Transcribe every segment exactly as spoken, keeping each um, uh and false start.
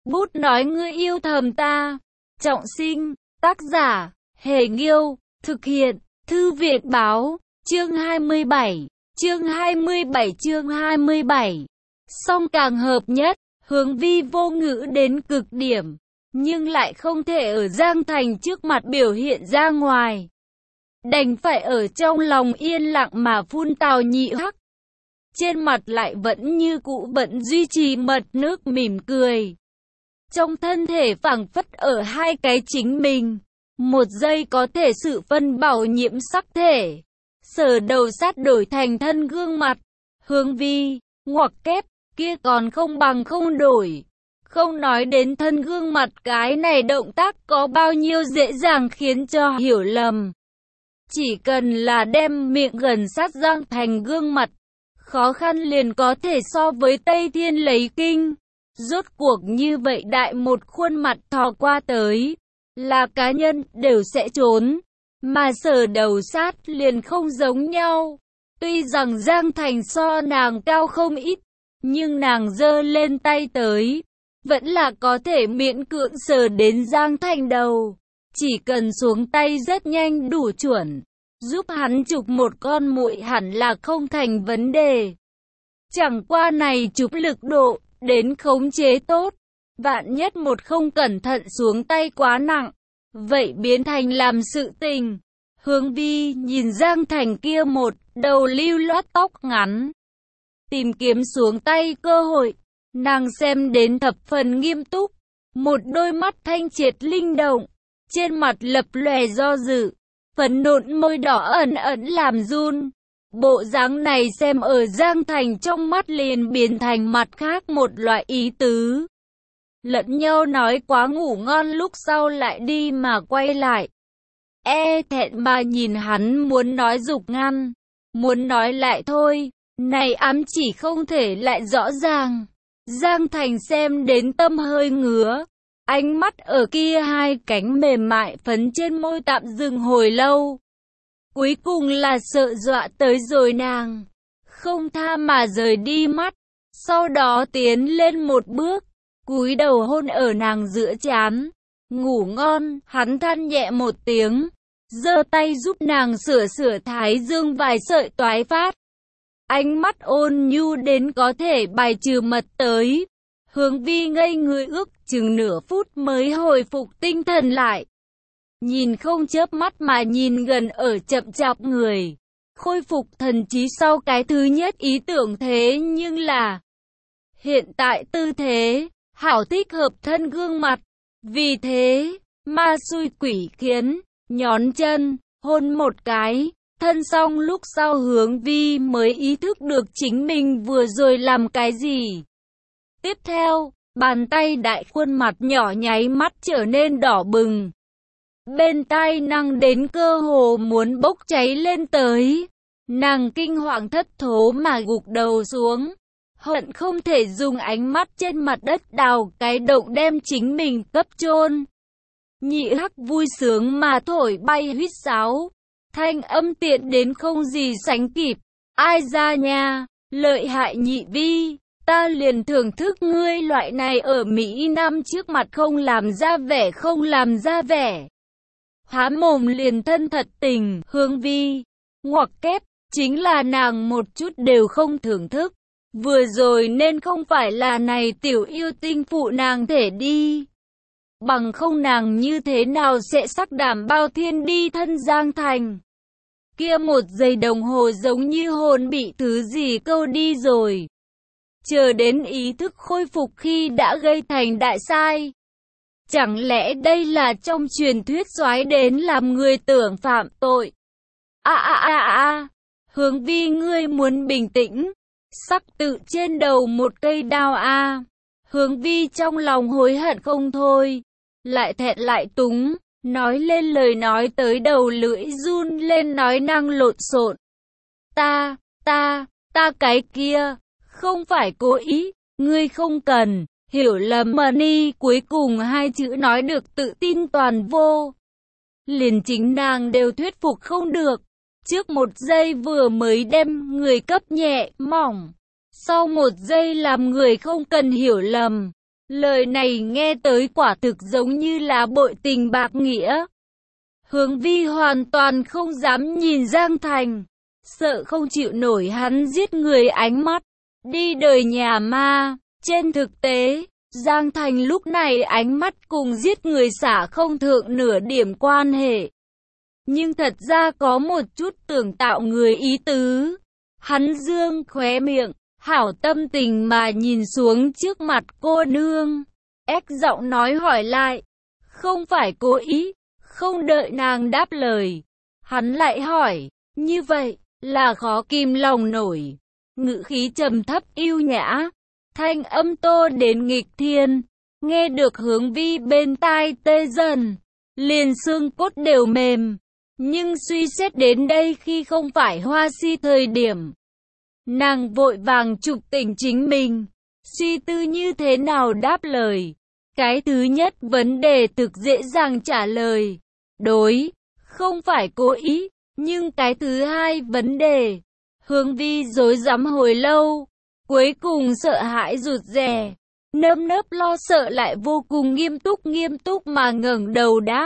Bút nói ngươi yêu thầm ta. Trọng sinh, tác giả, Hề Nghiêu, thực hiện, Thư viện Báo, chương hai mươi bảy, chương hai mươi bảy chương hai mươi bảy. Song càng hợp nhất, Hướng Vi vô ngữ đến cực điểm, nhưng lại không thể ở Giang Thành trước mặt biểu hiện ra ngoài. Đành phải ở trong lòng yên lặng mà phun tào nhị hắc. Trên mặt lại vẫn như cũ vẫn duy trì mật nước mỉm cười. Trong thân thể phảng phất ở hai cái chính mình. Một giây có thể sự phân bảo nhiễm sắc thể. Sở đầu sát đổi thành thân gương mặt. Hướng Vi, ngoặc kép, kia còn không bằng không đổi. Không nói đến thân gương mặt, cái này động tác có bao nhiêu dễ dàng khiến cho hiểu lầm. Chỉ cần là đem miệng gần sát Giang Thành gương mặt, khó khăn liền có thể so với Tây Thiên lấy kinh. Rốt cuộc như vậy đại một khuôn mặt thò qua tới, là cá nhân đều sẽ trốn. Mà sở đầu sát liền không giống nhau. Tuy rằng Giang Thành so nàng cao không ít, nhưng nàng giơ lên tay tới, vẫn là có thể miễn cưỡng sờ đến Giang Thành đầu. Chỉ cần xuống tay rất nhanh đủ chuẩn, giúp hắn chụp một con muội hẳn là không thành vấn đề. Chẳng qua này chụp lực độ, đến khống chế tốt. Vạn nhất một không cẩn thận xuống tay quá nặng, vậy biến thành làm sự tình. Hướng Vi nhìn Giang Thành kia một đầu lưu loát tóc ngắn, tìm kiếm xuống tay cơ hội. Nàng xem đến thập phần nghiêm túc, một đôi mắt thanh triệt linh động, trên mặt lập lòe do dự, phấn nộn môi đỏ ẩn ẩn làm run. Bộ dáng này xem ở Giang Thành trong mắt liền biến thành mặt khác một loại ý tứ. Lẫn nhau nói quá ngủ ngon, lúc sau lại đi mà quay lại. E thẹn mà nhìn hắn, muốn nói giục ngăn, muốn nói lại thôi, này ám chỉ không thể lại rõ ràng. Giang Thành xem đến tâm hơi ngứa, ánh mắt ở kia hai cánh mềm mại phấn trên môi tạm dừng hồi lâu. Cuối cùng là sợ dọa tới rồi nàng, không tha mà rời đi mắt, sau đó tiến lên một bước, cúi đầu hôn ở nàng giữa trán. Ngủ ngon, hắn than nhẹ một tiếng, giơ tay giúp nàng sửa sửa thái dương vài sợi toái phát. Ánh mắt ôn nhu đến có thể bài trừ mật tới. Hướng Vi ngây người ước chừng nửa phút mới hồi phục tinh thần lại. Nhìn không chớp mắt mà nhìn gần ở chậm chạp người. Khôi phục thần trí sau cái thứ nhất ý tưởng, thế nhưng là hiện tại tư thế hảo thích hợp thân gương mặt. Vì thế, ma xui quỷ khiến, nhón chân, hôn một cái. Thân xong lúc sau Hướng Vi mới ý thức được chính mình vừa rồi làm cái gì. Tiếp theo, bàn tay đại khuôn mặt nhỏ nháy mắt trở nên đỏ bừng. Bên tai nàng đến cơ hồ muốn bốc cháy lên tới. Nàng kinh hoàng thất thố mà gục đầu xuống, hận không thể dùng ánh mắt trên mặt đất đào cái động đem chính mình cấp chôn. Nhị hắc vui sướng mà thổi bay huýt sáo, thanh âm tiện đến không gì sánh kịp. Ai ra nha, lợi hại Nhị Vi, ta liền thưởng thức ngươi loại này ở Mỹ Nam trước mặt không làm ra vẻ không làm ra vẻ. Há mồm liền thân thật tình. Hướng Vi, ngoặc kép, chính là nàng một chút đều không thưởng thức. Vừa rồi nên không phải là này tiểu yêu tinh phụ nàng thể đi. Bằng không nàng như thế nào sẽ sắc đảm bao thiên đi thân Giang Thành. Kia một giây đồng hồ giống như hồn bị thứ gì câu đi rồi. Chờ đến ý thức khôi phục khi đã gây thành đại sai. Chẳng lẽ đây là trong truyền thuyết soái đến làm người tưởng phạm tội? A a a a, Hướng Vi ngươi muốn bình tĩnh, sắc tự trên đầu một cây đao a. Hướng Vi trong lòng hối hận không thôi, lại thẹn lại túng, nói lên lời nói tới đầu lưỡi run lên nói năng lộn xộn. Ta, ta, ta cái kia, không phải cố ý, ngươi không cần. Hiểu lầm mà ni, cuối cùng hai chữ nói được tự tin toàn vô. Liền chính nàng đều thuyết phục không được. Trước một giây vừa mới đem người cấp nhẹ, mỏng. Sau một giây làm người không cần hiểu lầm. Lời này nghe tới quả thực giống như là bội tình bạc nghĩa. Hướng Vi hoàn toàn không dám nhìn Giang Thành, sợ không chịu nổi hắn giết người ánh mắt, đi đời nhà ma. Trên thực tế, Giang Thành lúc này ánh mắt cùng giết người xả không thượng nửa điểm quan hệ. Nhưng thật ra có một chút tưởng tạo người ý tứ. Hắn dương khóe miệng, hảo tâm tình mà nhìn xuống trước mặt cô nương, ép giọng nói hỏi lại, không phải cố ý. Không đợi nàng đáp lời, hắn lại hỏi, như vậy là khó kìm lòng nổi. Ngữ khí trầm thấp yêu nhã, thanh âm tô đến nghịch thiên, nghe được Hướng Vi bên tai tê dần, liền xương cốt đều mềm. Nhưng suy xét đến đây khi không phải hoa si thời điểm, nàng vội vàng trục tỉnh chính mình, suy tư như thế nào đáp lời. Cái thứ nhất vấn đề thực dễ dàng trả lời, đối, không phải cố ý. Nhưng cái thứ hai vấn đề, Hướng Vi rối rắm hồi lâu, cuối cùng sợ hãi rụt rè, nơm nớp lo sợ lại vô cùng nghiêm túc nghiêm túc mà ngẩng đầu đáp.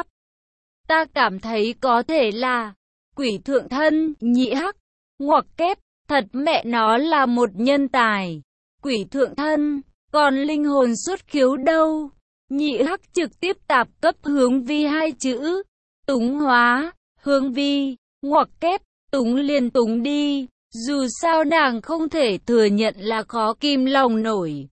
Ta cảm thấy có thể là quỷ thượng thân, nhị hắc, ngoặc kép, thật mẹ nó là một nhân tài. Quỷ thượng thân, còn linh hồn xuất khiếu đâu? Nhị hắc trực tiếp tạp cấp Hướng Vi hai chữ. Túng hóa, Hướng Vi, ngoặc kép, túng liền túng đi. Dù sao nàng không thể thừa nhận là khó kìm lòng nổi.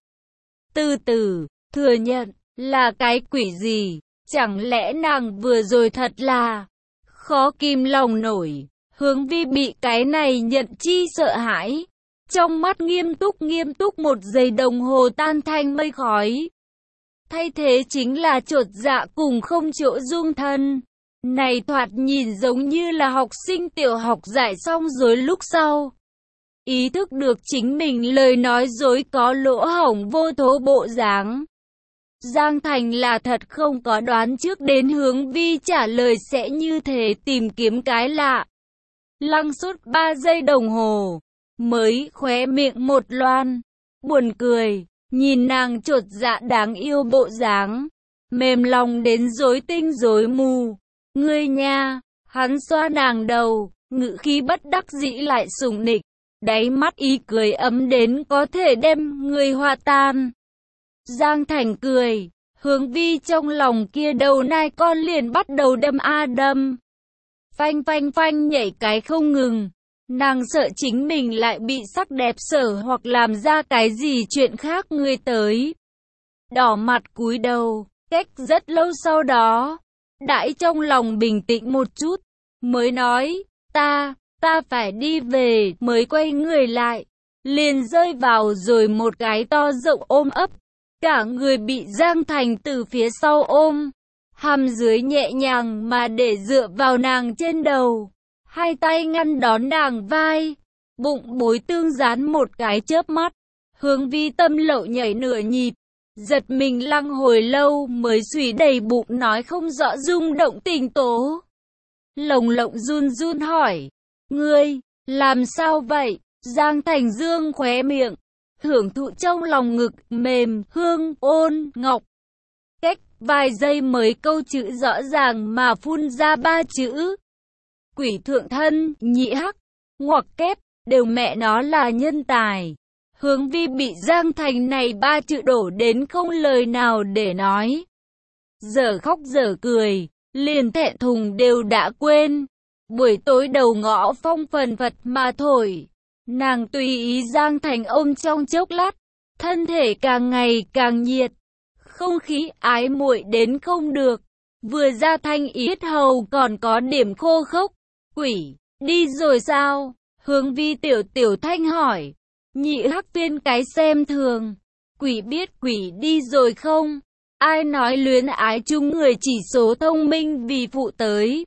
Từ từ, thừa nhận là cái quỷ gì? Chẳng lẽ nàng vừa rồi thật là khó kìm lòng nổi? Hướng Vi bị cái này nhận chi sợ hãi, trong mắt nghiêm túc nghiêm túc một giây đồng hồ tan thành mây khói. Thay thế chính là chột dạ cùng không chỗ dung thân. Này thoạt nhìn giống như là học sinh tiểu học giải xong rồi lúc sau, ý thức được chính mình lời nói dối có lỗ hổng vô thố bộ dáng. Giang Thành là thật không có đoán trước đến Hướng Vi trả lời sẽ như thế, tìm kiếm cái lạ. Lăng suốt ba giây đồng hồ, mới khóe miệng một loan, buồn cười, nhìn nàng chột dạ đáng yêu bộ dáng, mềm lòng đến rối tinh rối mù. Ngươi nha, hắn xoa nàng đầu, ngữ khí bất đắc dĩ lại sủng nịch, đáy mắt ý cười ấm đến có thể đem người hòa tan. Giang Thành cười, Hướng Vi trong lòng kia đầu nai con liền bắt đầu đâm a đâm. Phanh phanh phanh nhảy cái không ngừng. Nàng sợ chính mình lại bị sắc đẹp sở hoặc làm ra cái gì chuyện khác người tới. Đỏ mặt cúi đầu, cách rất lâu sau đó, đãi trong lòng bình tĩnh một chút, mới nói, ta, ta phải đi về, mới quay người lại, liền rơi vào rồi một cái to rộng ôm ấp. Cả người bị Giang Thành từ phía sau ôm, hàm dưới nhẹ nhàng mà để dựa vào nàng trên đầu, hai tay ngăn đón nàng vai, bụng bối tương dán một cái chớp mắt. Hướng Vi tâm lậu nhảy nửa nhịp, giật mình lăng hồi lâu mới suy đầy bụng nói không rõ rung động tình tố. Lồng lộng run run hỏi, ngươi, làm sao vậy? Giang Thành dương khóe miệng, hưởng thụ trong lòng ngực mềm, hương, ôn, ngọc. Cách vài giây mới câu chữ rõ ràng mà phun ra ba chữ. Quỷ thượng thân, nhị hắc, ngoặc kép, đều mẹ nó là nhân tài. Hướng Vi bị Giang Thành này ba chữ đổ đến không lời nào để nói. Giờ khóc giờ cười, liền thẹn thùng đều đã quên. Buổi tối đầu ngõ phong phần phật mà thổi. Nàng tùy ý Giang Thành ôm trong chốc lát, thân thể càng ngày càng nhiệt, không khí ái muội đến không được, vừa ra thanh yết hầu còn có điểm khô khốc. Quỷ, đi rồi sao? Hướng Vi tiểu tiểu thanh hỏi. Nhị hắc viên cái xem thường, quỷ biết quỷ đi rồi không? Ai nói luyến ái chung người chỉ số thông minh vì phụ tới.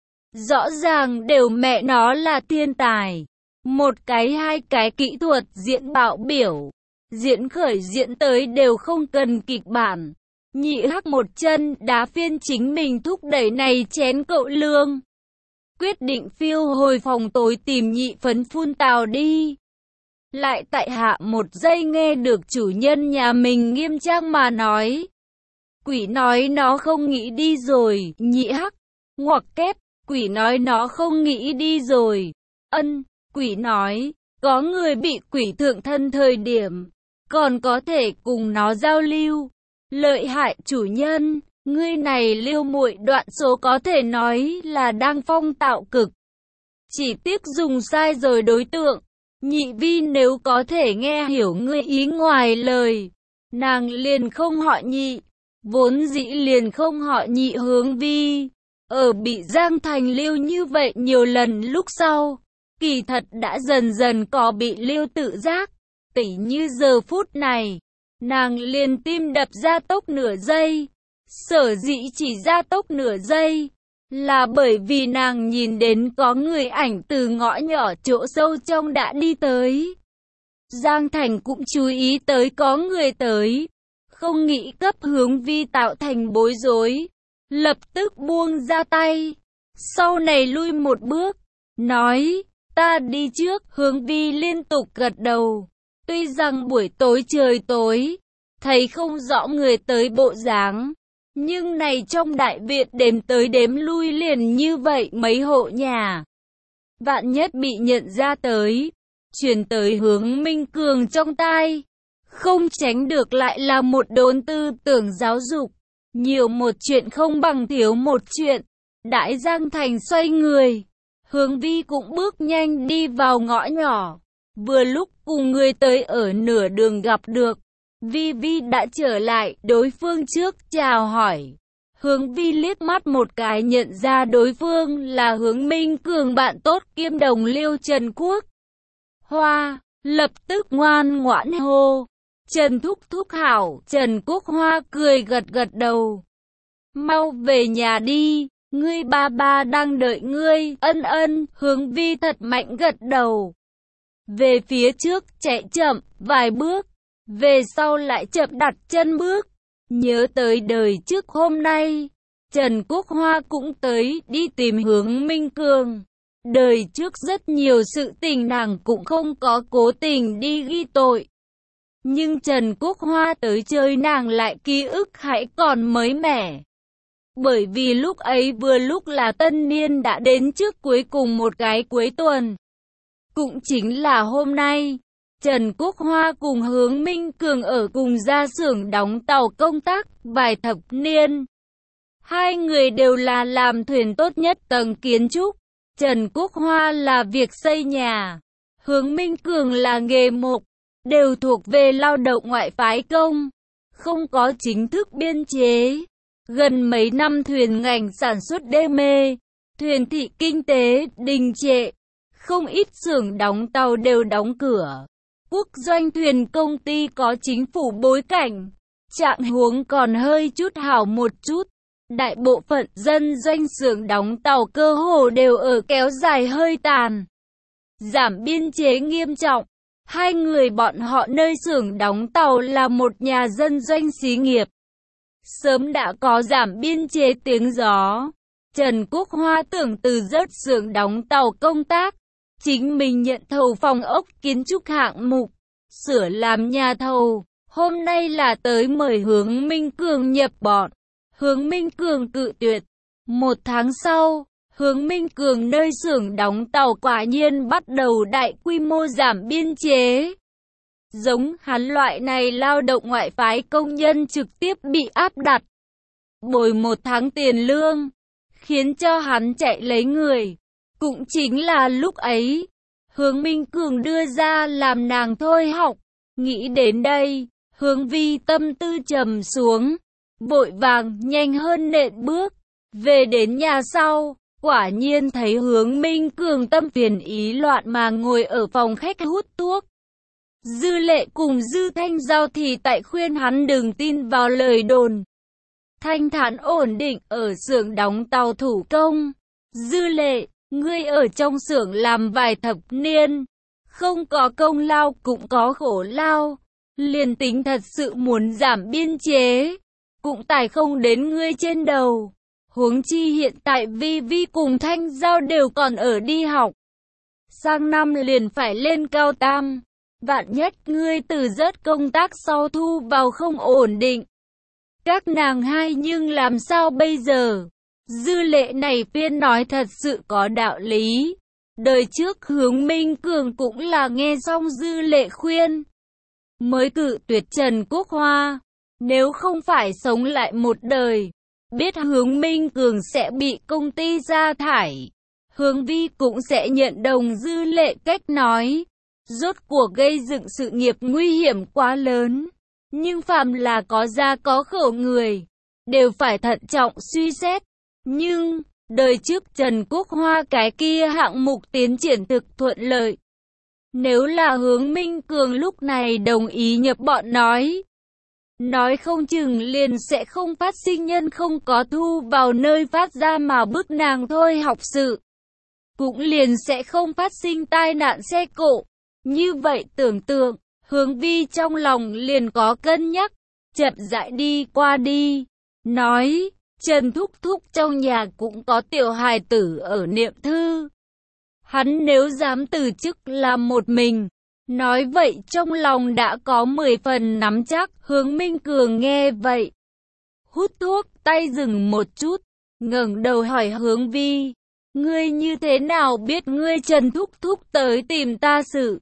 Rõ ràng đều mẹ nó là thiên tài. Một cái hai cái kỹ thuật diễn bạo biểu, diễn khởi diễn tới đều không cần kịch bản. Nhị hắc một chân đá phiên chính mình thúc đẩy này chén cậu lương. Quyết định phiêu hồi phòng tối tìm nhị phấn phun tào đi. lại tại hạ một giây nghe được chủ nhân nhà mình nghiêm trang mà nói. Quỷ nói nó không nghĩ đi rồi, nhị hắc, ngoặc kép, quỷ nói nó không nghĩ đi rồi. Ân, quỷ nói, có người bị quỷ thượng thân thời điểm, còn có thể cùng nó giao lưu. Lợi hại chủ nhân, ngươi này liêu muội đoạn số có thể nói là đang phong tạo cực. Chỉ tiếc dùng sai rồi đối tượng. Nhị vi nếu có thể nghe hiểu ngươi ý ngoài lời, nàng liền không họ nhị, vốn dĩ liền không họ nhị hướng vi. Ở bị Giang Thành liêu như vậy nhiều lần lúc sau, kỳ thật đã dần dần có bị liêu tự giác. Tỉ như giờ phút này, nàng liền tim đập gia tốc nửa giây. Sở dĩ chỉ gia tốc nửa giây, là bởi vì nàng nhìn đến có người ảnh từ ngõ nhỏ chỗ sâu trong đã đi tới. Giang Thành cũng chú ý tới có người tới, không nghĩ cấp hướng vi tạo thành bối rối, lập tức buông ra tay, sau này lui một bước, nói, ta đi trước. Hướng vi liên tục gật đầu, tuy rằng buổi tối trời tối, thấy không rõ người tới bộ dáng, nhưng này trong đại viện đếm tới đếm lui liền như vậy mấy hộ nhà. Vạn nhất bị nhận ra tới, truyền tới Hướng Minh Cường trong tai, không tránh được lại là một đốn tư tưởng giáo dục. Nhiều một chuyện không bằng thiếu một chuyện. Đại Giang Thành xoay người, Hướng vi cũng bước nhanh đi vào ngõ nhỏ. Vừa lúc cùng người tới ở nửa đường gặp được. Vi Vi đã trở lại, đối phương trước chào hỏi. Hướng vi liếc mắt một cái nhận ra đối phương là Hướng Minh Cường bạn tốt kiêm đồng liêu Trần Quốc Hoa, lập tức ngoan ngoãn hô. Trần thúc thúc hảo. Trần Quốc Hoa cười gật gật đầu. Mau về nhà đi, ngươi ba ba đang đợi ngươi. Ân ân. Hướng vi thật mạnh gật đầu. Về phía trước chạy chậm vài bước, về sau lại chậm đặt chân bước. Nhớ tới đời trước hôm nay, Trần Quốc Hoa cũng tới đi tìm Hướng Minh Cường. Đời trước rất nhiều sự tình nàng cũng không có cố tình đi ghi tội. Nhưng Trần Quốc Hoa tới chơi nàng lại ký ức hãy còn mới mẻ. Bởi vì lúc ấy vừa lúc là tân niên đã đến trước cuối cùng một cái cuối tuần. Cũng chính là hôm nay, Trần Quốc Hoa cùng Hướng Minh Cường ở cùng gia xưởng đóng tàu công tác vài thập niên. Hai người đều là làm thuyền tốt nhất tầng kiến trúc. Trần Quốc Hoa là việc xây nhà, Hướng Minh Cường là nghề mộc, đều thuộc về lao động ngoại phái công, không có chính thức biên chế. Gần mấy năm thuyền ngành sản xuất đê mê, thuyền thị kinh tế đình trệ, không ít xưởng đóng tàu đều đóng cửa. Quốc doanh thuyền công ty có chính phủ bối cảnh, trạng huống còn hơi chút hảo một chút. Đại bộ phận dân doanh xưởng đóng tàu cơ hồ đều ở kéo dài hơi tàn, giảm biên chế nghiêm trọng. Hai người bọn họ nơi xưởng đóng tàu là một nhà dân doanh xí nghiệp, sớm đã có giảm biên chế tiếng gió. Trần Quốc Hoa tưởng từ rớt xưởng đóng tàu công tác, chính mình nhận thầu phòng ốc kiến trúc hạng mục, sửa làm nhà thầu. Hôm nay là tới mời Hướng Minh Cường nhập bọn. Hướng Minh Cường cự tuyệt. Một tháng sau, Hướng Minh Cường nơi xưởng đóng tàu quả nhiên bắt đầu đại quy mô giảm biên chế. Giống hắn loại này lao động ngoại phái công nhân trực tiếp bị áp đặt, bồi một tháng tiền lương, khiến cho hắn chạy lấy người. Cũng chính là lúc ấy, Hướng Minh Cường đưa ra làm nàng thôi học. Nghĩ đến đây, Hướng vi tâm tư trầm xuống, vội vàng nhanh hơn nện bước. Về đến nhà sau, quả nhiên thấy Hướng Minh Cường tâm phiền ý loạn mà ngồi ở phòng khách hút thuốc. Dư Lệ cùng Dư Thanh Giao thì tại khuyên hắn đừng tin vào lời đồn. Thanh Thản ổn định ở xưởng đóng tàu thủ công. Dư Lệ, ngươi ở trong xưởng làm vài thập niên, không có công lao cũng có khổ lao. Liền tính thật sự muốn giảm biên chế, cũng tài không đến ngươi trên đầu. Huống chi hiện tại Vi Vi cùng Thanh Giao đều còn ở đi học, sang năm liền phải lên cao tam. Vạn nhất ngươi từ rớt công tác sau thu vào không ổn định. Các nàng hai nhưng làm sao bây giờ? Dư Lệ này phiên nói thật sự có đạo lý. Đời trước Hướng Minh Cường cũng là nghe xong Dư Lệ khuyên, mới cự tuyệt Trần Quốc Hoa. Nếu không phải sống lại một đời, biết Hướng Minh Cường sẽ bị công ty sa thải, Hướng Vi cũng sẽ nhận đồng Dư Lệ cách nói. Rốt cuộc gây dựng sự nghiệp nguy hiểm quá lớn. Nhưng phàm là có gia có khổ người, đều phải thận trọng suy xét. Nhưng, đời trước Trần Quốc Hoa cái kia hạng mục tiến triển thực thuận lợi. Nếu là Hướng Minh Cường lúc này đồng ý nhập bọn nói, nói không chừng liền sẽ không phát sinh nhân không có thu vào nơi phát ra mà bức nàng thôi học sự. Cũng liền sẽ không phát sinh tai nạn xe cộ. Như vậy tưởng tượng, Hướng Vi trong lòng liền có cân nhắc, chậm rãi đi qua đi. Nói, Trần Thúc Thúc trong nhà cũng có tiểu hài tử ở niệm thư. Hắn nếu dám từ chức làm một mình, nói vậy trong lòng đã có mười phần nắm chắc. Hướng Minh Cường nghe vậy, hút thuốc, tay dừng một chút, ngẩng đầu hỏi Hướng Vi, ngươi như thế nào biết ngươi Trần Thúc Thúc tới tìm ta sự?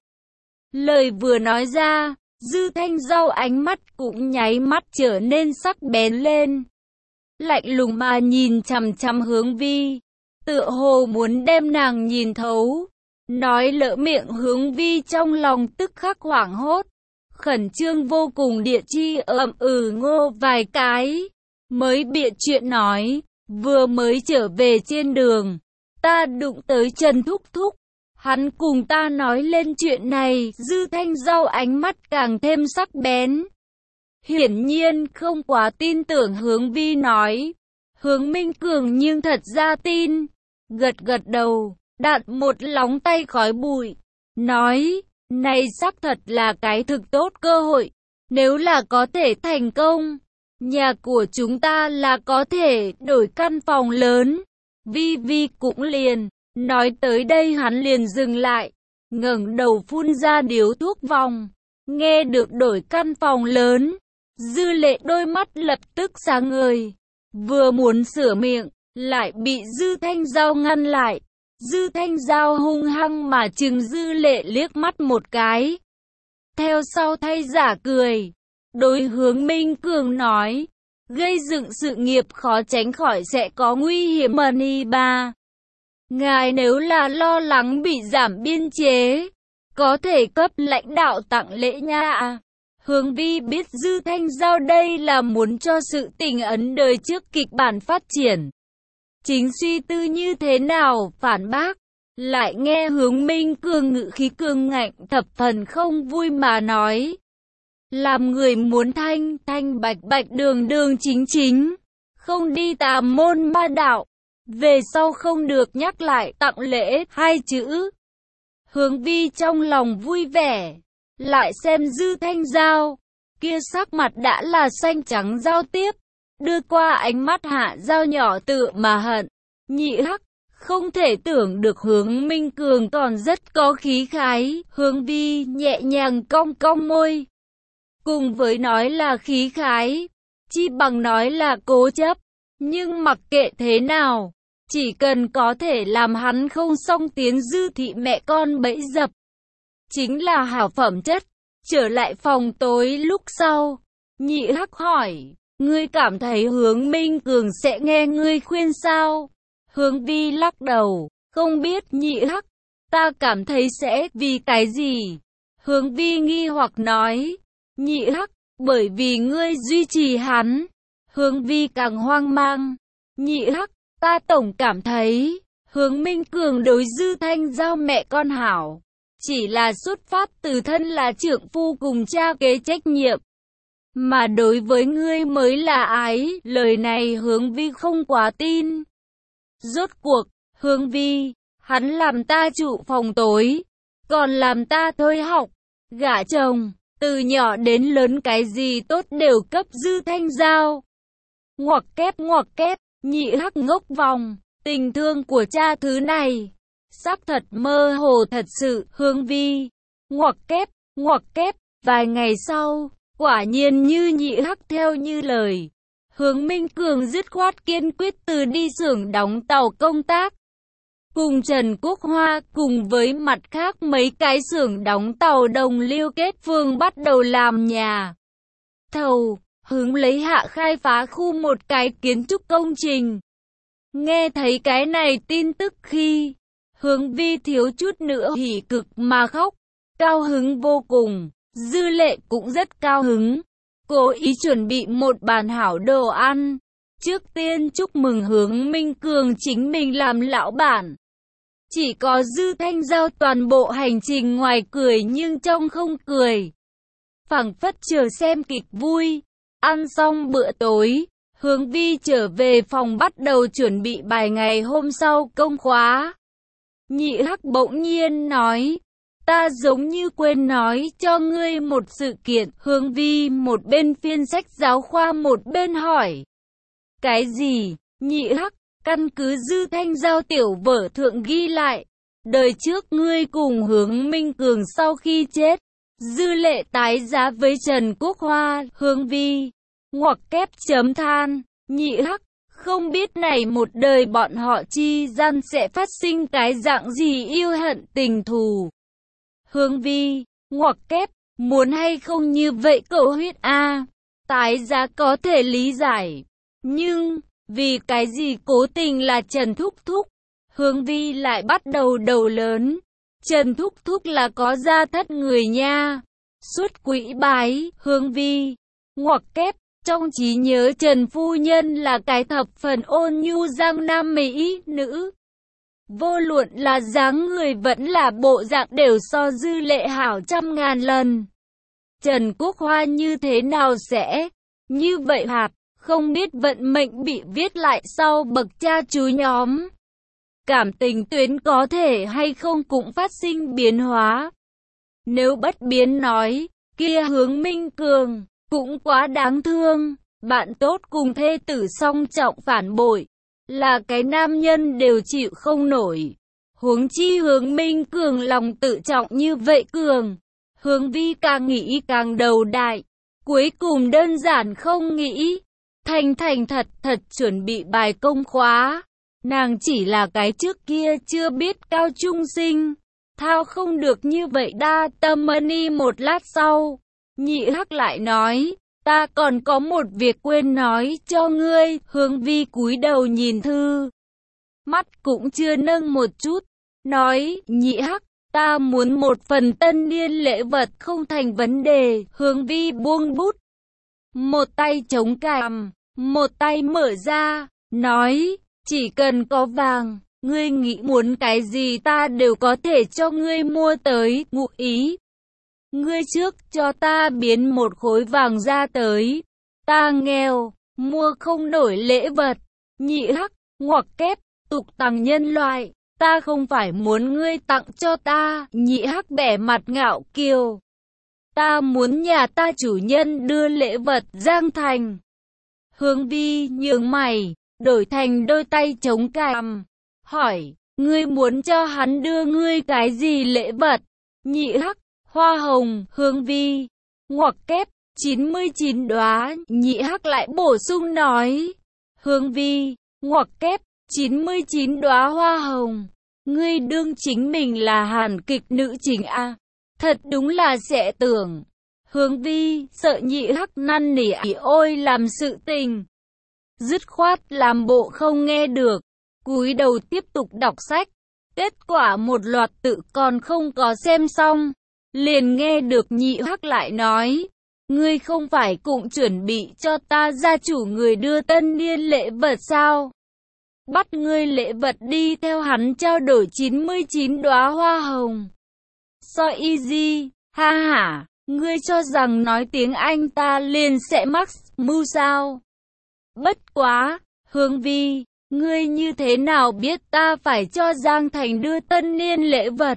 Lời vừa nói ra, Dư Thanh Giao ánh mắt cũng nháy mắt trở nên sắc bén lên. Lạnh lùng mà nhìn chằm chằm Hướng Vi, tựa hồ muốn đem nàng nhìn thấu. Nói lỡ miệng Hướng Vi trong lòng tức khắc hoảng hốt, khẩn trương vô cùng, địa chi ậm ừ ngô vài cái, mới bịa chuyện nói, vừa mới trở về trên đường, ta đụng tới Trần Thúc Thúc. Hắn cùng ta nói lên chuyện này. Dư Thanh Giao ánh mắt càng thêm sắc bén, hiển nhiên không quá tin tưởng Hướng Vi nói. Hướng Minh Cường nhưng thật ra tin, gật gật đầu, đặt một lóng tay khói bụi, nói, này xác thật là cái thực tốt cơ hội, nếu là có thể thành công, nhà của chúng ta là có thể đổi căn phòng lớn. Vi Vi cũng liền, nói tới đây hắn liền dừng lại, ngẩng đầu phun ra điếu thuốc vòng. Nghe được đổi căn phòng lớn, Dư Lệ đôi mắt lập tức sáng ngời, vừa muốn sửa miệng, lại bị Dư Thanh Giao ngăn lại. Dư Thanh Giao hung hăng mà trừng Dư Lệ liếc mắt một cái, theo sau thay giả cười, đối Hướng Minh Cường nói, gây dựng sự nghiệp khó tránh khỏi sẽ có nguy hiểm. Money ba, ngài nếu là lo lắng bị giảm biên chế, có thể cấp lãnh đạo tặng lễ nha. Hướng Vi biết Dư Thanh Giao đây là muốn cho sự tình ấn đời trước kịch bản phát triển. Chính suy tư như thế nào phản bác, lại nghe Hướng Minh Cường ngữ khí cường ngạnh thập phần không vui mà nói. Làm người muốn thanh, thanh bạch bạch đường đường chính chính, không đi tà môn ma đạo, về sau không được nhắc lại tặng lễ hai chữ. Hướng Vi trong lòng vui vẻ, lại xem Dư Thanh Giao, kia sắc mặt đã là xanh trắng giao tiếp, đưa qua ánh mắt hạ dao nhỏ tự mà hận. Nhị hắc, không thể tưởng được Hướng Minh Cường còn rất có khí khái. Hướng Vi nhẹ nhàng cong cong môi, cùng với nói là khí khái, chi bằng nói là cố chấp. Nhưng mặc kệ thế nào, chỉ cần có thể làm hắn không xông tiến Dư thị mẹ con bẫy dập, chính là hảo phẩm chất. Trở lại phòng tối lúc sau, Nhị hắc hỏi, ngươi cảm thấy Hướng Minh Cường sẽ nghe ngươi khuyên sao? Hướng Vi lắc đầu, không biết Nhị hắc, ta cảm thấy sẽ. Vì cái gì? Hướng Vi nghi hoặc nói. Nhị hắc, bởi vì ngươi duy trì hắn. Hướng Vi càng hoang mang. Nhị hắc, ta tổng cảm thấy Hướng Minh Cường đối Dư Thanh Giao mẹ con hảo, chỉ là xuất phát từ thân là trưởng phu cùng cha kế trách nhiệm, mà đối với ngươi mới là ái. Lời này Hướng Vi không quá tin. Rốt cuộc, Hướng Vi, hắn làm ta trụ phòng tối, còn làm ta thôi học, gả chồng, từ nhỏ đến lớn cái gì tốt đều cấp Dư Thanh Giao. Ngoặc kép ngoặc kép, Nhị hắc ngốc vòng, tình thương của cha thứ này, xác thật mơ hồ thật sự. Hướng Vi, ngoặc kép, ngoặc kép, vài ngày sau, quả nhiên như Nhị Hắc theo như lời. Hướng Minh Cường dứt khoát kiên quyết từ đi xưởng đóng tàu công tác. Cùng Trần Quốc Hoa, cùng với mặt khác mấy cái xưởng đóng tàu đồng liêu kết phương bắt đầu làm nhà thầu, hướng lấy hạ khai phá khu một cái kiến trúc công trình. Nghe thấy cái này tin tức khi, Hướng Vi thiếu chút nữa hỉ cực mà khóc, cao hứng vô cùng, Dư Lệ cũng rất cao hứng, cố ý chuẩn bị một bàn hảo đồ ăn. Trước tiên chúc mừng Hướng Minh Cường chính mình làm lão bản. Chỉ có Dư Thanh Giao toàn bộ hành trình ngoài cười nhưng trong không cười. Phảng phất chờ xem kịch vui. Ăn xong bữa tối, Hướng Vi trở về phòng bắt đầu chuẩn bị bài ngày hôm sau công khóa. Nhị Hắc bỗng nhiên nói, ta giống như quên nói cho ngươi một sự kiện. Hướng Vi một bên phiên sách giáo khoa một bên hỏi. Cái gì? Nhị Hắc, căn cứ Dư Thanh Giao tiểu vở thượng ghi lại. Đời trước ngươi cùng Hướng Minh Cường sau khi chết, Dư Lệ tái giá với Trần Quốc Hoa. Hướng Vi ngoặc kép chấm than, Nhị Hắc, không biết này một đời bọn họ chi gian sẽ phát sinh cái dạng gì yêu hận tình thù. Hướng Vi ngoặc kép, muốn hay không như vậy cậu huyết a, tái giá có thể lý giải, nhưng vì cái gì cố tình là Trần Thúc Thúc? Hướng Vi lại bắt đầu đầu lớn. Trần Thúc Thúc là có gia thất người nha. Suốt quỹ bái, Hướng Vi ngoặc kép, trong trí nhớ Trần Phu Nhân là cái thập phần ôn nhu giang nam mỹ nữ. Vô luận là dáng người vẫn là bộ dạng đều so Dư Lệ hảo trăm ngàn lần. Trần Quốc Hoa như thế nào sẽ như vậy hạt? Không biết vận mệnh bị viết lại sau bậc cha chú nhóm. Cảm tình tuyến có thể hay không cũng phát sinh biến hóa. Nếu bất biến nói, kia Hướng Minh Cường cũng quá đáng thương. Bạn tốt cùng thê tử song trọng phản bội, là cái nam nhân đều chịu không nổi. Huống chi Hướng Minh Cường lòng tự trọng như vậy cường. Hướng Vi càng nghĩ càng đầu đại, cuối cùng đơn giản không nghĩ. Thành thành thật thật chuẩn bị bài công khóa. Nàng chỉ là cái trước kia chưa biết cao trung sinh. Thao không được như vậy đa tâm money. Một lát sau, Nhị Hắc lại nói, ta còn có một việc quên nói cho ngươi. Hướng Vi cúi đầu nhìn thư, mắt cũng chưa nâng một chút, nói, Nhị Hắc, ta muốn một phần tân niên lễ vật không thành vấn đề. Hướng Vi buông bút, một tay chống cằm, một tay mở ra, nói, chỉ cần có vàng, ngươi nghĩ muốn cái gì ta đều có thể cho ngươi mua tới. Ngụ ý, ngươi trước cho ta biến một khối vàng ra tới. Ta nghèo, mua không nổi lễ vật. Nhị Hắc ngoặc kép, tục tằng nhân loại, ta không phải muốn ngươi tặng cho ta. Nhị Hắc bẻ mặt ngạo kiều, ta muốn nhà ta chủ nhân đưa lễ vật Giang Thành. Hướng Vi nhướng mày, đổi thành đôi tay chống cằm, hỏi, ngươi muốn cho hắn đưa ngươi cái gì lễ vật? Nhị Hắc, hoa hồng. Hướng Vi ngoặc kép, chín mươi chín đóa. Nhị Hắc lại bổ sung nói, Hướng Vi ngoặc kép, chín mươi chín đóa hoa hồng. Ngươi đương chính mình là hàn kịch nữ chính a? Thật đúng là sẽ tưởng. Hướng Vi sợ Nhị Hắc năn nỉ ôi làm sự tình, dứt khoát làm bộ không nghe được, cúi đầu tiếp tục đọc sách. Kết quả một loạt tự còn không có xem xong, liền nghe được Nhị Hắc lại nói, ngươi không phải cũng chuẩn bị cho ta gia chủ người đưa tân niên lễ vật sao? Bắt ngươi lễ vật đi theo hắn trao đổi chín mươi chín đóa hoa hồng. So easy, ha ha, ngươi cho rằng nói tiếng Anh ta liền sẽ mắc mưu sao? Bất quá, Hướng Vi, ngươi như thế nào biết ta phải cho Giang Thành đưa tân niên lễ vật?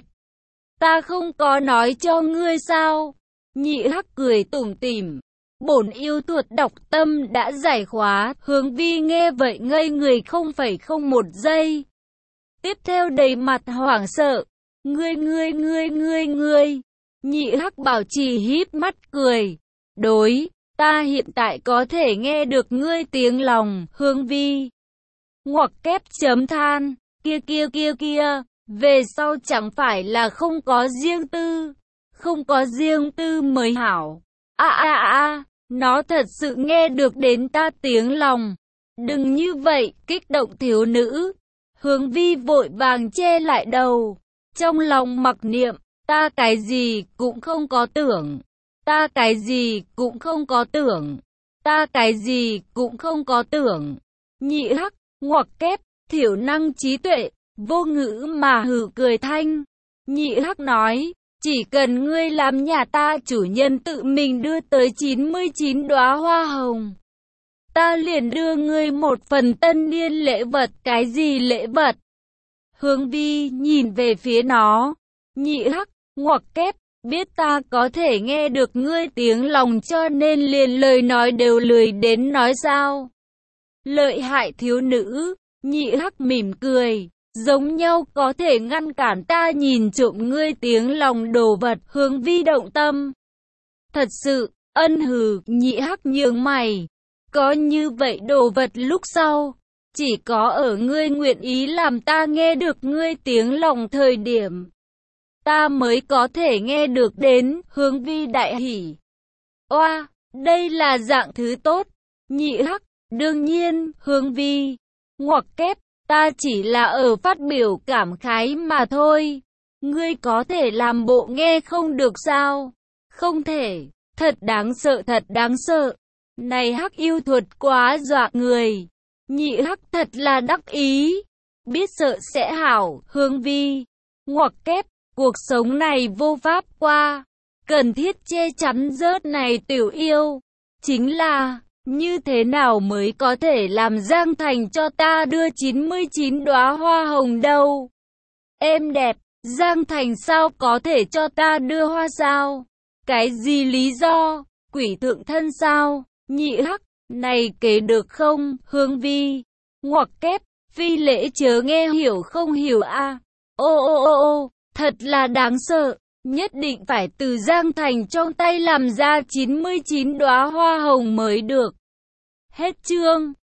Ta không có nói cho ngươi sao? Nhị Hắc cười tủm tỉm, bổn yêu thuật đọc tâm đã giải khóa. Hướng Vi nghe vậy ngây người không phẩy không một giây. Tiếp theo đầy mặt hoảng sợ, ngươi ngươi ngươi ngươi ngươi. Nhị hắc bảo trì híp mắt cười. Đối, ta hiện tại có thể nghe được ngươi tiếng lòng, Hương Vi. Ngoặc kép chấm than, kia kia kia kia, về sau chẳng phải là không có riêng tư, không có riêng tư mới hảo. A a a, nó thật sự nghe được đến ta tiếng lòng. Đừng như vậy, kích động thiếu nữ. Hương Vi vội vàng che lại đầu, trong lòng mặc niệm, ta cái gì cũng không có tưởng, ta cái gì cũng không có tưởng, ta cái gì cũng không có tưởng. Nhị hắc, ngoặc kép, thiểu năng trí tuệ, vô ngữ mà hừ cười thanh. Nhị hắc nói, chỉ cần ngươi làm nhà ta chủ nhân tự mình đưa tới chín mươi chín đóa hoa hồng, ta liền đưa ngươi một phần tân niên lễ vật. Cái gì lễ vật? Hương Vi nhìn về phía nó. Nhị hắc, ngoặc kép, biết ta có thể nghe được ngươi tiếng lòng cho nên liền lời nói đều lười đến nói sao? Lợi hại thiếu nữ. Nhị hắc mỉm cười, giống nhau có thể ngăn cản ta nhìn trộm ngươi tiếng lòng đồ vật. Hương Vi động tâm. Thật sự, ân hừ. Nhị hắc nhướng mày. Có như vậy đồ vật lúc sau, chỉ có ở ngươi nguyện ý làm ta nghe được ngươi tiếng lòng thời điểm, ta mới có thể nghe được đến. Hương Vi đại hỉ. Oa, đây là dạng thứ tốt. Nhị hắc, đương nhiên. Hương Vi, ngoặc kép, ta chỉ là ở phát biểu cảm khái mà thôi. Ngươi có thể làm bộ nghe không được sao? Không thể. Thật đáng sợ, thật đáng sợ. Này hắc yêu thuật quá dọa người. Nhị hắc thật là đắc ý. Biết sợ sẽ hảo. Hương Vi, ngoặc kép, cuộc sống này vô pháp qua, cần thiết che chắn rớt này tiểu yêu. Chính là, như thế nào mới có thể làm Giang Thành cho ta đưa chín mươi chín đóa hoa hồng đâu? Em đẹp, Giang Thành sao có thể cho ta đưa hoa sao? Cái gì lý do? Quỷ thượng thân sao? Nhị hắc, này kế được không? Hương Vi, ngoặc kép, phi lễ chớ nghe hiểu không hiểu a. À? Ô ô ô ô, thật là đáng sợ, nhất định phải từ Giang Thành trong tay làm ra chín mươi chín đóa hoa hồng mới được. Hết chương.